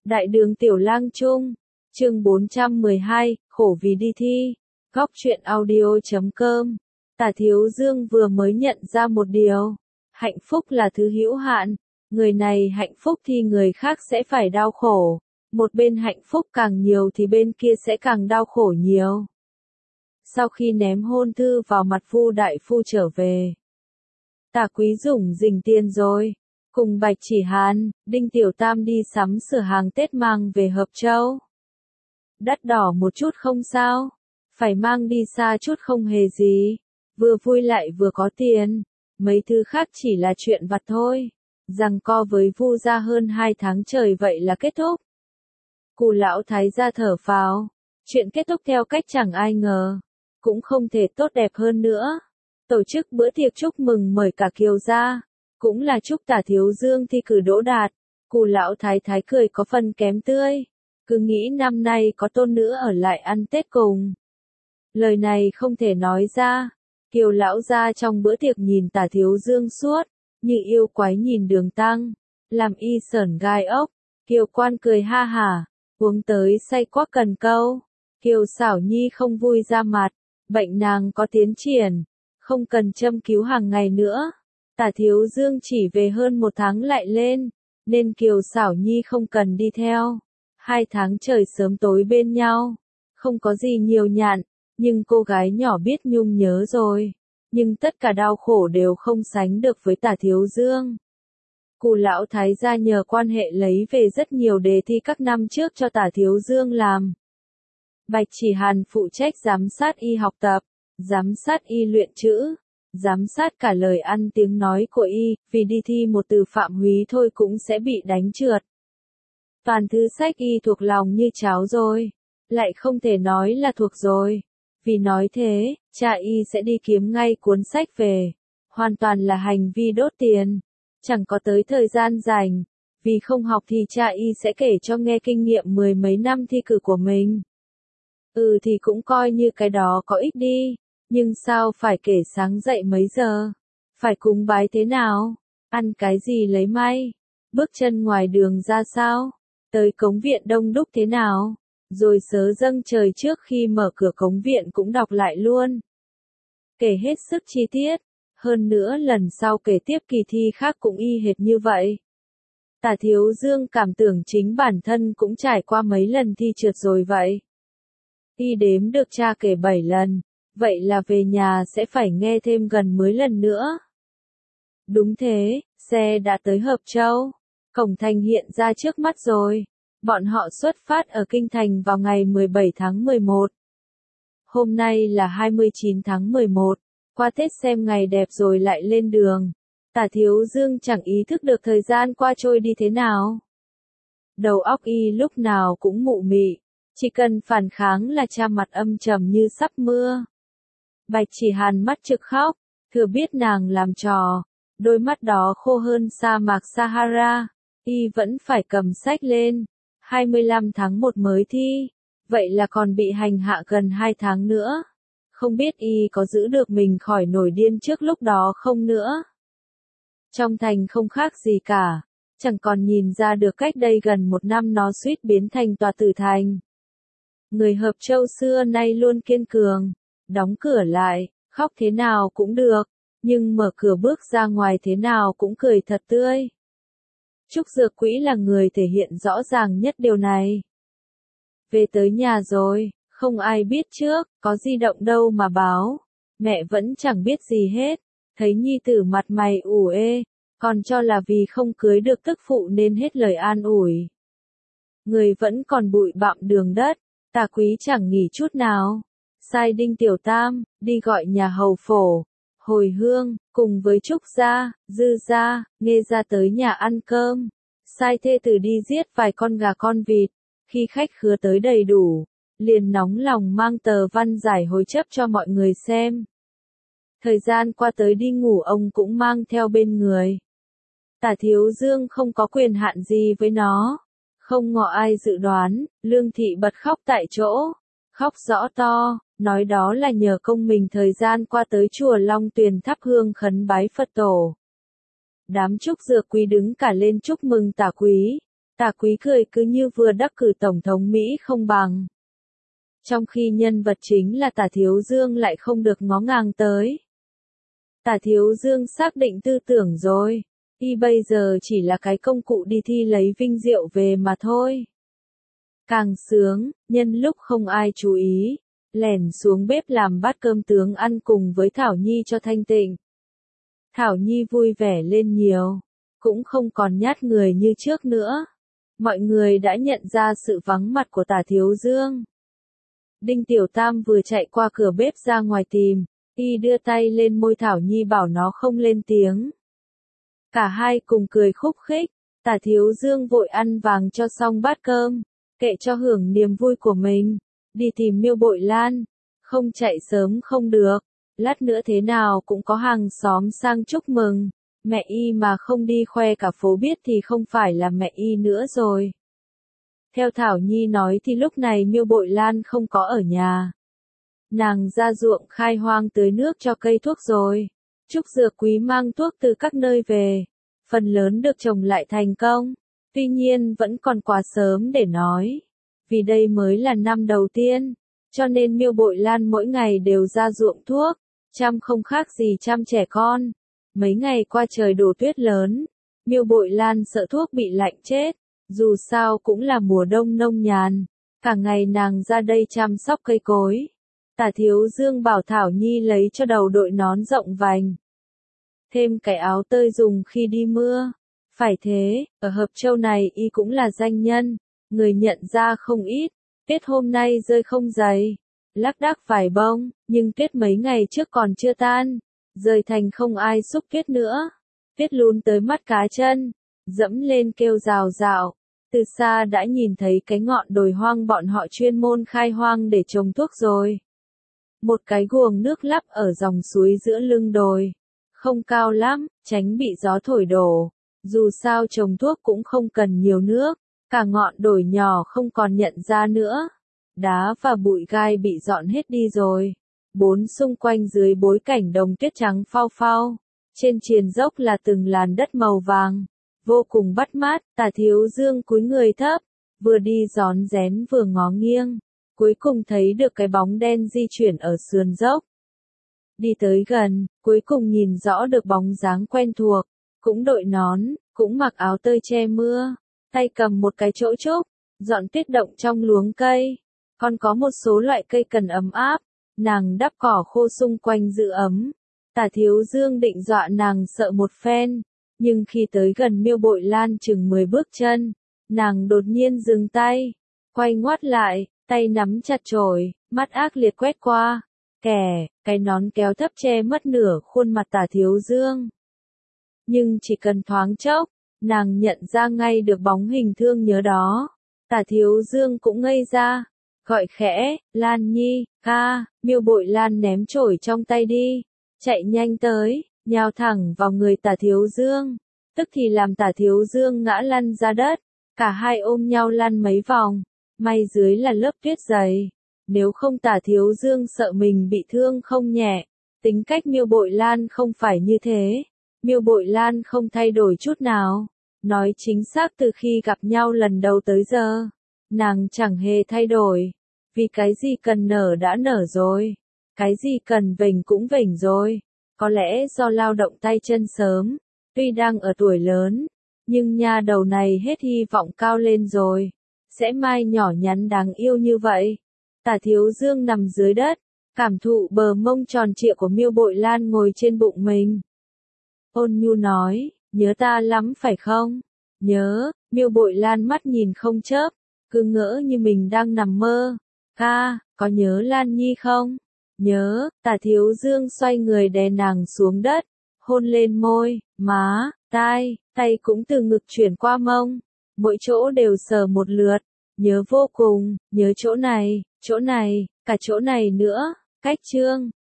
Đại đường Tiểu Lang Trung, chương 412, khổ vì đi thi. Góc truyện audio.com. Tả Thiếu Dương vừa mới nhận ra một điều. Hạnh phúc là thứ hữu hạn. Người này hạnh phúc thì người khác sẽ phải đau khổ. Một bên hạnh phúc càng nhiều thì bên kia sẽ càng đau khổ nhiều. Sau khi ném hôn thư vào mặt Vu đại phu trở về, Tả Quý Dũng dình tiền rồi. Cùng Bạch Chỉ Hàn, Đinh Tiểu Tam đi sắm sửa hàng Tết mang về Hợp Châu. Đắt đỏ một chút không sao, phải mang đi xa chút không hề gì, vừa vui lại vừa có tiền, mấy thứ khác chỉ là chuyện vặt thôi. Giằng co với Vu gia hơn 2 tháng trời vậy là kết thúc. Cụ lão thái gia thở phào, chuyện kết thúc theo cách chẳng ai ngờ, cũng không thể tốt đẹp hơn nữa. Tổ chức bữa tiệc chúc mừng mời cả Kiều gia, cũng là chúc Tả Thiếu Dương thi cử đỗ đạt. Cụ lão thái thái cười có phần kém tươi, cứ nghĩ năm nay có tôn nữ ở lại ăn Tết cùng. Lời này không thể nói ra. Kiều lão gia trong bữa tiệc nhìn Tả Thiếu Dương suốt, như yêu quái nhìn Đường Tăng, làm y sởn gai ốc. Kiều quan cười ha hả, uống tới say quắc cần câu. Kiều xảo nhi không vui ra mặt, bệnh nàng có tiến triển, không cần châm cứu hàng ngày nữa. Tả Thiếu Dương chỉ về hơn 1 tháng lại lên, nên Kiều xảo nhi không cần đi theo. 2 tháng trời sớm tối bên nhau, không có gì nhiều nhạn, nhưng cô gái nhỏ biết nhung nhớ rồi. Nhưng tất cả đau khổ đều không sánh được với Tả Thiếu Dương. Cụ lão thái gia nhờ quan hệ lấy về rất nhiều đề thi các năm trước cho Tả Thiếu Dương làm. Bạch Chỉ Hàn phụ trách giám sát y học tập, giám sát y luyện chữ, giám sát cả lời ăn tiếng nói của y, vì đi thi một từ phạm húy thôi cũng sẽ bị đánh trượt. Toàn thứ sách y thuộc lòng như cháo rồi, lại không thể nói là thuộc rồi, vì nói thế, cha y sẽ đi kiếm ngay cuốn sách về, hoàn toàn là hành vi đốt tiền, chẳng có tới thời gian rảnh, vì không học thì cha y sẽ kể cho nghe kinh nghiệm 10 mấy năm thi cử của mình. Thì cũng coi như cái đó có ích đi. Nhưng sao phải kể sáng dậy mấy giờ? Phải cúng bái thế nào? Ăn cái gì lấy may? Bước chân ngoài đường ra sao? Tới cống viện đông đúc thế nào? Rồi sớ dâng trời trước khi mở cửa cống viện cũng đọc lại luôn. Kể hết sức chi tiết. Hơn nữa lần sau kể tiếp kỳ thi khác cũng y hệt như vậy. Tả Thiếu Dương cảm tưởng chính bản thân cũng trải qua mấy lần thi trượt rồi vậy. Y đếm được cha kể 7 lần. Vậy là về nhà sẽ phải nghe thêm gần 10 lần nữa. Đúng thế, xe đã tới Hợp Châu. Cổng thành hiện ra trước mắt rồi. Bọn họ xuất phát ở Kinh Thành vào ngày 17 tháng 11. Hôm nay là 29 tháng 11. Qua Tết xem ngày đẹp rồi lại lên đường. Tả Thiếu Dương chẳng ý thức được thời gian qua trôi đi thế nào. Đầu óc y lúc nào cũng mụ mị. Chỉ cần phản kháng là cha mặt âm trầm như sắp mưa. Bạch Chỉ Hàn mắt trực khóc, thừa biết nàng làm trò, đôi mắt đó khô hơn sa mạc Sahara, y vẫn phải cầm sách lên. 25 tháng 1 mới thi, vậy là còn bị hành hạ gần 2 tháng nữa. Không biết y có giữ được mình khỏi nổi điên trước lúc đó không nữa. Trong thành không khác gì cả, chẳng còn nhìn ra được cách đây gần 1 năm nó suýt biến thành tòa tử thành. Người Hợp Châu xưa nay luôn kiên cường. Đóng cửa lại, khóc thế nào cũng được, nhưng mở cửa bước ra ngoài thế nào cũng cười thật tươi. Trúc Dược Quỹ là người thể hiện rõ ràng nhất điều này. Về tới nhà rồi, không ai biết trước, có di động đâu mà báo. Mẹ vẫn chẳng biết gì hết, thấy nhi tử mặt mày ủ ê, còn cho là vì không cưới được tức phụ nên hết lời an ủi. Người vẫn còn bụi bặm đường đất, Tả Quý chẳng nghỉ chút nào. Sai Đinh Tiểu Tam, đi gọi nhà hầu phổ, hồi hương, cùng với Trúc gia, Dư gia, Nghê gia tới nhà ăn cơm. Sai thê tử đi giết vài con gà con vịt, khi khách khứa tới đầy đủ, liền nóng lòng mang tờ văn giải hối chấp cho mọi người xem. Thời gian qua tới đi ngủ ông cũng mang theo bên người. Tả Thiếu Dương không có quyền hạn gì với nó. Không ngọ ai dự đoán, Lương Thị bật khóc tại chỗ. Khóc rõ to, nói đó là nhờ công mình thời gian qua tới chùa Long Tuyền thắp hương khấn bái Phật tổ. Đám Trúc Dược Quý đứng cả lên chúc mừng Tả Quý. Tả Quý cười cứ như vừa đắc cử Tổng thống Mỹ không bằng. Trong khi nhân vật chính là Tả Thiếu Dương lại không được ngó ngàng tới. Tả Thiếu Dương xác định tư tưởng rồi. Y bây giờ chỉ là cái công cụ đi thi lấy vinh diệu về mà thôi. Càng sướng, nhân lúc không ai chú ý, lẻn xuống bếp làm bát cơm tướng ăn cùng với Thảo Nhi cho thanh tịnh. Thảo Nhi vui vẻ lên nhiều, cũng không còn nhát người như trước nữa. Mọi người đã nhận ra sự vắng mặt của Tả Thiếu Dương. Đinh Tiểu Tam vừa chạy qua cửa bếp ra ngoài tìm, y đưa tay lên môi Thảo Nhi bảo nó không lên tiếng. Cả hai cùng cười khúc khích, Tả Thiếu Dương vội ăn vàng cho xong bát cơm, kệ cho hưởng niềm vui của mình, đi tìm Miêu Bội Lan, không chạy sớm không được, lát nữa thế nào cũng có hàng xóm sang chúc mừng, mẹ y mà không đi khoe cả phố biết thì không phải là mẹ y nữa rồi. Theo Thảo Nhi nói thì lúc này Miêu Bội Lan không có ở nhà. Nàng ra ruộng khai hoang tưới nước cho cây thuốc rồi. Trúc Dược Quý mang thuốc từ các nơi về, phần lớn được trồng lại thành công, tuy nhiên vẫn còn quá sớm để nói. Vì đây mới là năm đầu tiên, cho nên Miêu Bội Lan mỗi ngày đều ra ruộng thuốc, chăm không khác gì chăm trẻ con. Mấy ngày qua trời đổ tuyết lớn, Miêu Bội Lan sợ thuốc bị lạnh chết, dù sao cũng là mùa đông nông nhàn, cả ngày nàng ra đây chăm sóc cây cối. Tả Thiếu Dương bảo Thảo Nhi lấy cho đầu đội nón rộng vành, thêm cái áo tơi dùng khi đi mưa. Phải thế, ở Hợp Châu này y cũng là danh nhân, người nhận ra không ít. Tuyết hôm nay rơi không dày, lác đác vài bông, nhưng tuyết mấy ngày trước còn chưa tan, rơi thành không ai xúc tuyết nữa. Tuyết lún tới mắt cá chân, dẫm lên kêu rào rào. Từ xa đã nhìn thấy cái ngọn đồi hoang bọn họ chuyên môn khai hoang để trồng thuốc rồi. Một cái guồng nước lắp ở dòng suối giữa lưng đồi. Không cao lắm, tránh bị gió thổi đổ. Dù sao trồng thuốc cũng không cần nhiều nước. Cả ngọn đồi nhỏ không còn nhận ra nữa. Đá và bụi gai bị dọn hết đi rồi. Bốn xung quanh dưới bối cảnh đồng tuyết trắng phau phau. Trên triền dốc là từng làn đất màu vàng. Vô cùng bắt mắt, Tả Thiếu Dương cúi người thấp. Vừa đi rón rén vừa ngó nghiêng. Cuối cùng thấy được cái bóng đen di chuyển ở sườn dốc. Đi tới gần, cuối cùng nhìn rõ được bóng dáng quen thuộc. Cũng đội nón, cũng mặc áo tơi che mưa. Tay cầm một cái chỗ trúc, dọn tuyết động trong luống cây. Còn có một số loại cây cần ấm áp, nàng đắp cỏ khô xung quanh giữ ấm. Tả Thiếu Dương định dọa nàng sợ một phen, nhưng khi tới gần Miêu Bội Lan chừng 10 bước chân, nàng đột nhiên dừng tay, quay ngoắt lại, tay nắm chặt chổi, mắt ác liệt quét qua. Cái nón kéo thấp che mất nửa khuôn mặt Tả Thiếu Dương. Nhưng chỉ cần thoáng chốc, nàng nhận ra ngay được bóng hình thương nhớ đó. Tả Thiếu Dương cũng ngây ra, gọi khẽ, Lan Nhi, ca. Miêu Bội Lan ném chổi trong tay đi, chạy nhanh tới, nhào thẳng vào người Tả Thiếu Dương, tức thì làm Tả Thiếu Dương ngã lăn ra đất, cả hai ôm nhau lăn mấy vòng, may dưới là lớp tuyết dày, nếu không Tả Thiếu Dương sợ mình bị thương không nhẹ. Tính cách Miêu Bội Lan không phải như thế, Miêu Bội Lan không thay đổi chút nào, nói chính xác từ khi gặp nhau lần đầu tới giờ, nàng chẳng hề thay đổi, vì cái gì cần nở đã nở rồi, cái gì cần vểnh cũng vểnh rồi. Có lẽ do lao động tay chân sớm, tuy đang ở tuổi lớn, nhưng nha đầu này hết hy vọng cao lên rồi, sẽ mai nhỏ nhắn đáng yêu như vậy. Tả Thiếu Dương nằm dưới đất, cảm thụ bờ mông tròn trịa của Miêu Bội Lan ngồi trên bụng mình. Ôn nhu nói, nhớ ta lắm phải không? Nhớ. Miêu Bội Lan mắt nhìn không chớp, cứ ngỡ như mình đang nằm mơ. Ca, có nhớ Lan Nhi không? Nhớ. Tả Thiếu Dương xoay người đè nàng xuống đất, hôn lên môi, má, tai, tay cũng từ ngực chuyển qua mông, mỗi chỗ đều sờ một lượt. Nhớ vô cùng, nhớ chỗ này, cả chỗ này nữa. Cách chương